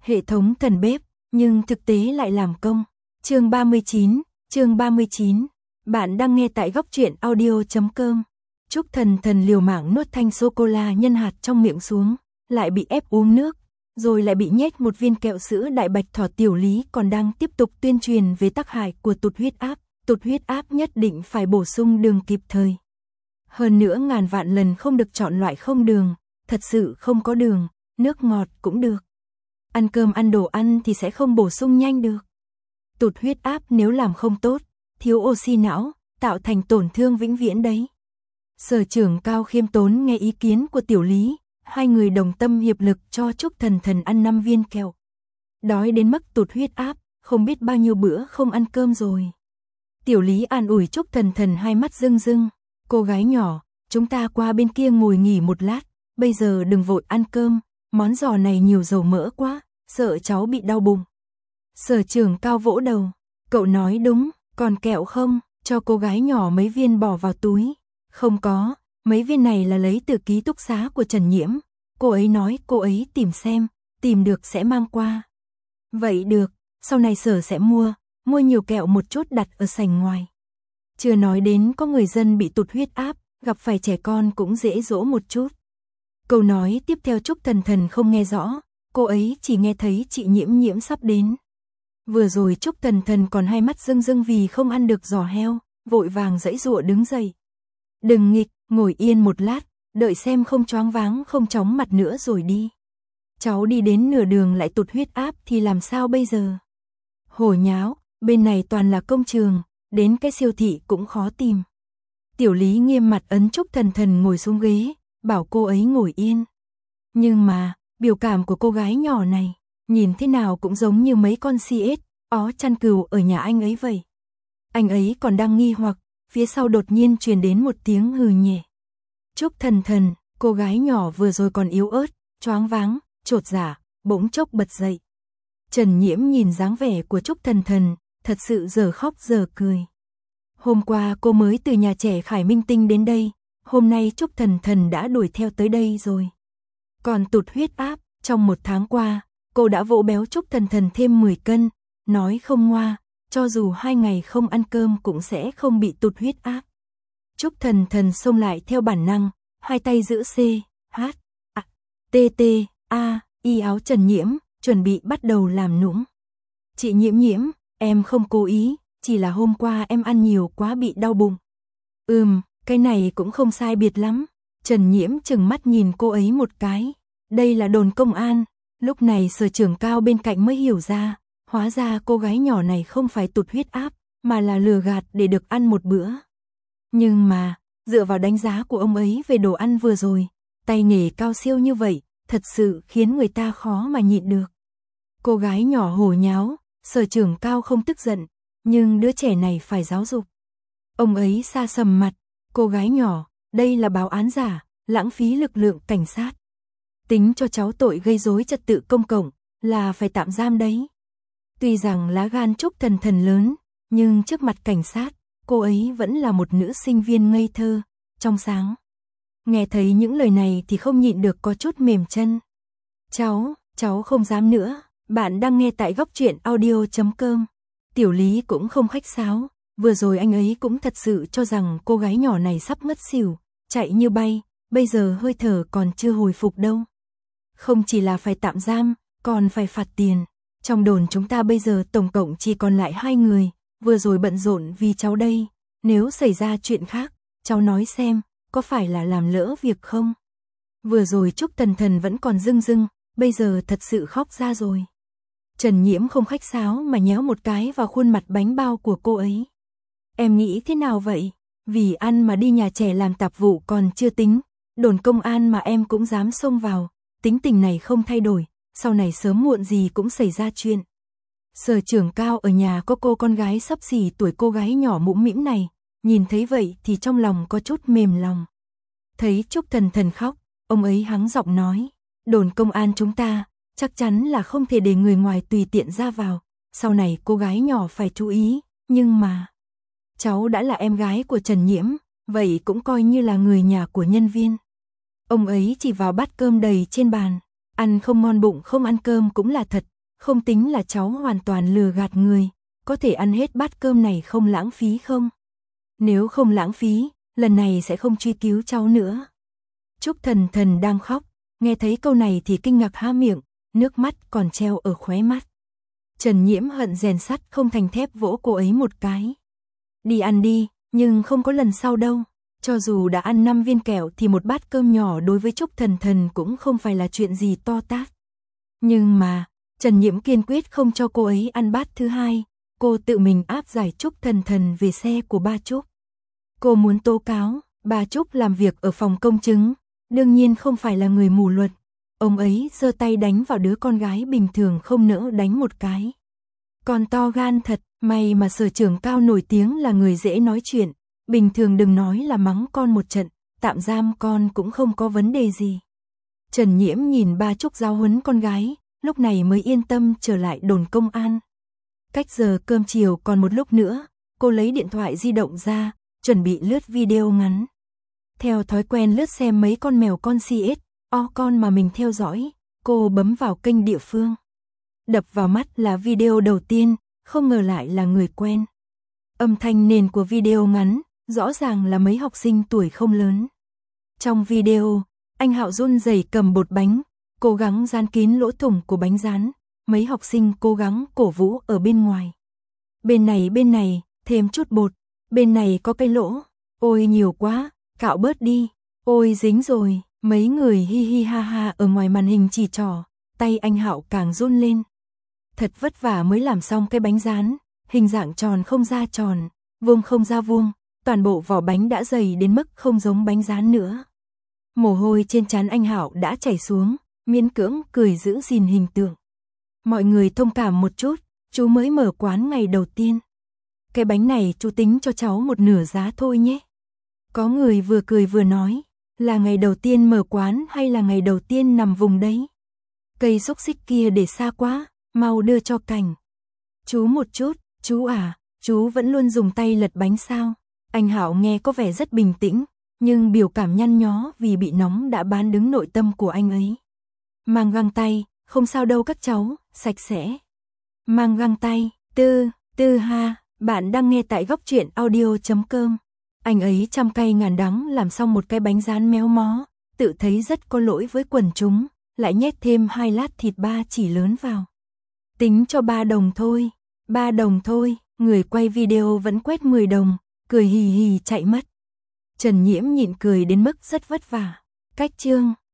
hệ thống thần bếp, nhưng thực tế lại làm công. Chương 39, bạn đang nghe tại góc truyện audio.com. Trúc Thần Thần liều mạng nuốt thanh sô-cô-la nhân hạt trong miệng xuống, lại bị ép uống nước, rồi lại bị nhét một viên kẹo sữa đại bạch thỏ. Tiểu Lý còn đang tiếp tục tuyên truyền về tác hại của tụt huyết áp nhất định phải bổ sung đường kịp thời. Hơn nữa ngàn vạn lần không được chọn loại không đường, thật sự không có đường, nước ngọt cũng được. Ăn cơm ăn đồ ăn thì sẽ không bổ sung nhanh được. Tụt huyết áp nếu làm không tốt, thiếu oxy não, tạo thành tổn thương vĩnh viễn đấy. Sở trưởng Cao khiêm tốn nghe ý kiến của Tiểu Lý, hai người đồng tâm hiệp lực cho Trúc Thần Thần ăn 5 viên kẹo. Đói đến mức tụt huyết áp, không biết bao nhiêu bữa không ăn cơm rồi. Tiểu Lý an ủi Trúc Thần Thần, hai mắt rưng rưng, cô gái nhỏ, chúng ta qua bên kia ngồi nghỉ một lát, bây giờ đừng vội ăn cơm, món giò này nhiều dầu mỡ quá, sợ cháu bị đau bụng. Sở trưởng Cao vỗ đầu, cậu nói đúng, còn kẹo không, cho cô gái nhỏ mấy viên bỏ vào túi. Không có, mấy viên này là lấy từ ký túc xá của Trần Nhiễm, cô ấy nói cô ấy tìm xem, tìm được sẽ mang qua. Vậy được, sau này Sở sẽ mua nhiều kẹo một chút đặt ở sảnh ngoài. Chưa nói đến có người dân bị tụt huyết áp, gặp phải trẻ con cũng dễ dỗ một chút. Câu nói tiếp theo Trúc Thần Thần không nghe rõ, cô ấy chỉ nghe thấy chị Nhiễm Nhiễm sắp đến. Vừa rồi Trúc Thần Thần còn hai mắt rưng rưng vì không ăn được giò heo, vội vàng giãy giụa đứng dậy. Đừng nghịch, ngồi yên một lát, đợi xem không choáng váng không chóng mặt nữa rồi đi. Cháu đi đến nửa đường lại tụt huyết áp thì làm sao bây giờ? Hồ nháo, bên này toàn là công trường, đến cái siêu thị cũng khó tìm. Tiểu Lý nghiêm mặt ấn Trúc Thần Thần ngồi xuống ghế, bảo cô ấy ngồi yên. Nhưng mà, biểu cảm của cô gái nhỏ này, nhìn thế nào cũng giống như mấy con CS, ó chăn cừu ở nhà anh ấy vậy. Anh ấy còn đang nghi hoặc, phía sau đột nhiên truyền đến một tiếng hừ nhẹ. Trúc Thần Thần, cô gái nhỏ vừa rồi còn yếu ớt, choáng váng, chột dạ, bỗng chốc bật dậy. Trần Nhiễm nhìn dáng vẻ của Trúc Thần Thần, thật sự giờ khóc giờ cười. Hôm qua cô mới từ nhà trẻ Khải Minh Tinh đến đây, hôm nay Trúc Thần Thần đã đuổi theo tới đây rồi. Còn tụt huyết áp, trong 1 tháng qua, cô đã vỗ béo Trúc Thần Thần thêm 10 cân, nói không ngoa, cho dù 2 ngày không ăn cơm cũng sẽ không bị tụt huyết áp. Trúc Thần Thần xông lại theo bản năng, hai tay giữ C, H, A, T, T, A, y áo Trần Nhiễm, chuẩn bị bắt đầu làm nũng. Chị Nhiễm Nhiễm, em không cố ý, chỉ là hôm qua em ăn nhiều quá bị đau bụng. Cái này cũng không sai biệt lắm. Trần Nhiễm chừng mắt nhìn cô ấy một cái. Đây là đồn công an. Lúc này sở trưởng Cao bên cạnh mới hiểu ra, hóa ra cô gái nhỏ này không phải tụt huyết áp, mà là lừa gạt để được ăn một bữa. Nhưng mà, dựa vào đánh giá của ông ấy về đồ ăn vừa rồi, tay nghề cao siêu như vậy, thật sự khiến người ta khó mà nhịn được. Cô gái nhỏ hồ nháo, sở trưởng Cao không tức giận, nhưng đứa trẻ này phải giáo dục. Ông ấy sa sầm mặt, cô gái nhỏ, đây là báo án giả, lãng phí lực lượng cảnh sát. Tính cho cháu tội gây rối trật tự công cộng, là phải tạm giam đấy. Tuy rằng lá gan Trúc Thần Thần lớn, nhưng trước mặt cảnh sát, cô ấy vẫn là một nữ sinh viên ngây thơ, trong sáng. Nghe thấy những lời này thì không nhịn được có chút mềm chân. Cháu không dám nữa, bạn đang nghe tại góc truyện audio.com. Tiểu Lý cũng không khách sáo, vừa rồi anh ấy cũng thật sự cho rằng cô gái nhỏ này sắp ngất xỉu, chạy như bay, bây giờ hơi thở còn chưa hồi phục đâu. Không chỉ là phải tạm giam, còn phải phạt tiền. Trong đồn chúng ta bây giờ tổng cộng chỉ còn lại 2 người, vừa rồi bận rộn vì cháu đây, nếu xảy ra chuyện khác, cháu nói xem, có phải là làm lỡ việc không? Vừa rồi Trúc Thần Thần vẫn còn rưng rưng, bây giờ thật sự khóc ra rồi. Trần Nhiễm không khách sáo mà nhéo một cái vào khuôn mặt bánh bao của cô ấy. Em nghĩ thế nào vậy? Vì ăn mà đi nhà trẻ làm tạp vụ còn chưa tính, đồn công an mà em cũng dám xông vào, tính tình này không thay đổi, sau này sớm muộn gì cũng xảy ra chuyện. Sở trưởng Cao ở nhà có cô con gái xấp xỉ tuổi cô gái nhỏ mũm mĩm này, nhìn thấy vậy thì trong lòng có chút mềm lòng. Thấy Trúc Thần Thần khóc, ông ấy hắng giọng nói, đồn công an chúng ta, chắc chắn là không thể để người ngoài tùy tiện ra vào, sau này cô gái nhỏ phải chú ý, nhưng mà... Cháu đã là em gái của Trần Nhiễm, vậy cũng coi như là người nhà của nhân viên. Ông ấy chỉ vào bát cơm đầy trên bàn, Ăn không ngon bụng không ăn cơm cũng là thật, không tính là cháu hoàn toàn lừa gạt người, có thể ăn hết bát cơm này không lãng phí không? Nếu không lãng phí, lần này sẽ không truy cứu cháu nữa. Trúc Thần Thần đang khóc, nghe thấy câu này thì kinh ngạc há miệng, nước mắt còn treo ở khóe mắt. Trần Nhiễm hận rèn sắt không thành thép vỗ cô ấy một cái. Đi ăn đi, nhưng không có lần sau đâu. Cho dù đã ăn 5 viên kẹo thì một bát cơm nhỏ đối với Trúc Thần Thần cũng không phải là chuyện gì to tát. Nhưng mà, Trần Nhiễm kiên quyết không cho cô ấy ăn bát thứ hai, cô tự mình áp giải Trúc Thần Thần về xe của ba Trúc. Cô muốn tố cáo, ba Trúc làm việc ở phòng công chứng, đương nhiên không phải là người mù luật. Ông ấy giơ tay đánh vào đứa con gái bình thường không nỡ đánh một cái. Còn to gan thật, may mà Sở Trưởng Cao nổi tiếng là người dễ nói chuyện, bình thường đừng nói là mắng con một trận, tạm giam con cũng không có vấn đề gì. Trần Nhiễm nhìn ba Trúc giáo huấn con gái, lúc này mới yên tâm trở lại đồn công an. Cách giờ cơm chiều còn một lúc nữa, cô lấy điện thoại di động ra, chuẩn bị lướt video ngắn. Theo thói quen lướt xem mấy con mèo con con mà mình theo dõi, cô bấm vào kênh địa phương. Đập vào mắt là video đầu tiên, không ngờ lại là người quen. Âm thanh nền của video ngắn, rõ ràng là mấy học sinh tuổi không lớn. Trong video, anh Hạo run rẩy cầm bột bánh, cố gắng dán kín lỗ thủng của bánh rán, mấy học sinh cố gắng cổ vũ ở bên ngoài. Bên này, thêm chút bột, bên này có cái lỗ, ôi nhiều quá, cạo bớt đi, ôi dính rồi, mấy người hi hi ha ha ở ngoài màn hình chỉ trỏ, tay anh Hạo càng run lên. Thật vất vả mới làm xong cái bánh rán, hình dạng tròn không ra tròn, vuông không ra vuông, toàn bộ vỏ bánh đã dày đến mức không giống bánh rán nữa. Mồ hôi trên trán anh Hạo đã chảy xuống, miễn cưỡng cười giữ gìn hình tượng. Mọi người thông cảm một chút, chú mới mở quán ngày đầu tiên. Cái bánh này chú tính cho cháu một nửa giá thôi nhé. Có người vừa cười vừa nói, là ngày đầu tiên mở quán hay là ngày đầu tiên nằm vùng đấy? Cây xúc xích kia để xa quá, mau đưa cho Cảnh. Chú một chút, chú à, chú vẫn luôn dùng tay lật bánh sao? Anh Hạo nghe có vẻ rất bình tĩnh, nhưng biểu cảm nhăn nhó vì bị nóng đã bán đứng nội tâm của anh ấy. Mang găng tay, không sao đâu các cháu, sạch sẽ. Mang găng tay, Tư ha, bạn đang nghe tại góc truyện audio.com. Anh ấy trăm cay ngàn đắng làm xong một cái bánh rán méo mó, tự thấy rất có lỗi với quần chúng, lại nhét thêm 2 lát thịt ba chỉ lớn vào. Tính cho 3 đồng thôi, 3 đồng thôi, người quay video vẫn quét 10 đồng, cười hì hì chạy mất. Trần Nhiễm nhịn cười đến mức rất vất vả. Cách chương